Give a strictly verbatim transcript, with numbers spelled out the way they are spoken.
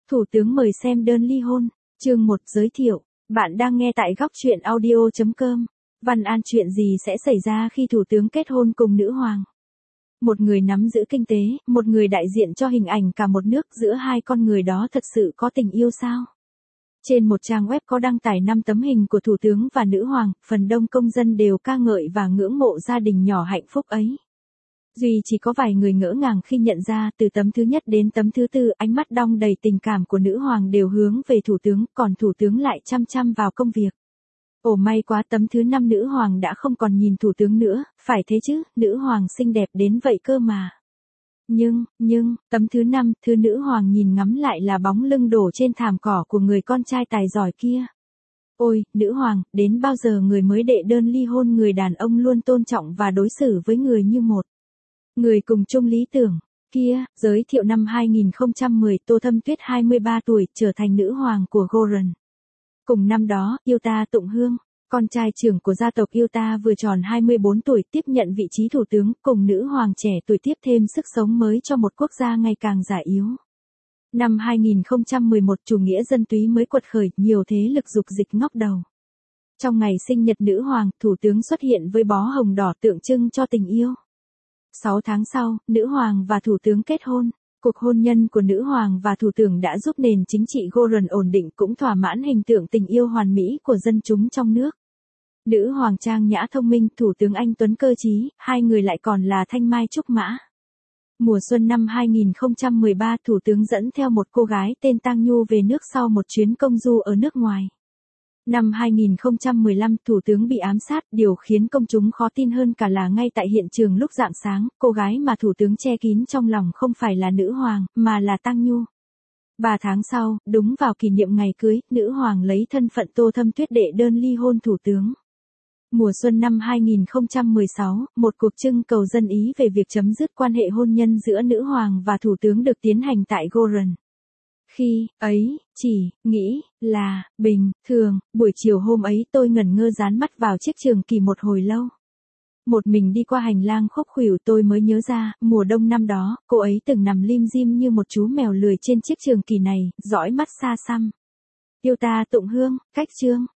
Thủ tướng mời xem đơn ly hôn, chương một giới thiệu, bạn đang nghe tại góc truyện audio chấm com. Văn An, chuyện gì sẽ xảy ra khi thủ tướng kết hôn cùng nữ hoàng? Một người nắm giữ kinh tế, một người đại diện cho hình ảnh cả một nước, giữa hai con người đó thật sự có tình yêu sao? Trên một trang web có đăng tải năm tấm hình của thủ tướng và nữ hoàng, phần đông công dân đều ca ngợi và ngưỡng mộ gia đình nhỏ hạnh phúc ấy. Duy chỉ có vài người ngỡ ngàng khi nhận ra từ tấm thứ nhất đến tấm thứ tư, ánh mắt đong đầy tình cảm của nữ hoàng đều hướng về thủ tướng, còn thủ tướng lại chăm chăm vào công việc. Ồ, may quá, tấm thứ năm nữ hoàng đã không còn nhìn thủ tướng nữa, phải thế chứ, nữ hoàng xinh đẹp đến vậy cơ mà. Nhưng, nhưng, tấm thứ năm, thứ nữ hoàng nhìn ngắm lại là bóng lưng đổ trên thảm cỏ của người con trai tài giỏi kia. Ôi, nữ hoàng, đến bao giờ người mới đệ đơn ly hôn, người đàn ông luôn tôn trọng và đối xử với người như một người cùng chung lý tưởng. Kia, giới thiệu năm hai nghìn không trăm mười, Tô Thâm Tuyết hai mươi ba tuổi, trở thành nữ hoàng của Goran. Cùng năm đó, Yuta Tụng Hương, con trai trưởng của gia tộc Yuta vừa tròn hai mươi bốn tuổi, tiếp nhận vị trí thủ tướng, cùng nữ hoàng trẻ tuổi tiếp thêm sức sống mới cho một quốc gia ngày càng già yếu. Năm hai nghìn không trăm mười một, chủ nghĩa dân túy mới quật khởi, nhiều thế lực dục dịch ngóc đầu. Trong ngày sinh nhật nữ hoàng, thủ tướng xuất hiện với bó hồng đỏ tượng trưng cho tình yêu. Sáu tháng sau, nữ hoàng và thủ tướng kết hôn. Cuộc hôn nhân của nữ hoàng và thủ tướng đã giúp nền chính trị Goran ổn định, cũng thỏa mãn hình tượng tình yêu hoàn mỹ của dân chúng trong nước. Nữ hoàng trang nhã thông minh, thủ tướng anh tuấn cơ trí, hai người lại còn là thanh mai trúc mã. Mùa xuân năm hai nghìn không trăm mười ba, thủ tướng dẫn theo một cô gái tên Tang Nhu về nước sau một chuyến công du ở nước ngoài. Năm hai nghìn không trăm mười lăm, thủ tướng bị ám sát, điều khiến công chúng khó tin hơn cả là ngay tại hiện trường lúc rạng sáng, cô gái mà thủ tướng che kín trong lòng không phải là nữ hoàng, mà là Tang Nhu. Ba tháng sau, đúng vào kỷ niệm ngày cưới, nữ hoàng lấy thân phận Tô Thâm Tuyết đệ đơn ly hôn thủ tướng. Mùa xuân năm hai nghìn không trăm mười sáu, một cuộc trưng cầu dân Ý về việc chấm dứt quan hệ hôn nhân giữa nữ hoàng và thủ tướng được tiến hành tại Goran. Khi ấy, chỉ nghĩ là bình thường, buổi chiều hôm ấy tôi ngẩn ngơ dán mắt vào chiếc trường kỳ một hồi lâu. Một mình đi qua hành lang khúc khuỷu, tôi mới nhớ ra, mùa đông năm đó, cô ấy từng nằm lim dim như một chú mèo lười trên chiếc trường kỳ này, dõi mắt xa xăm. Yuta Tụng Hương, cách chương.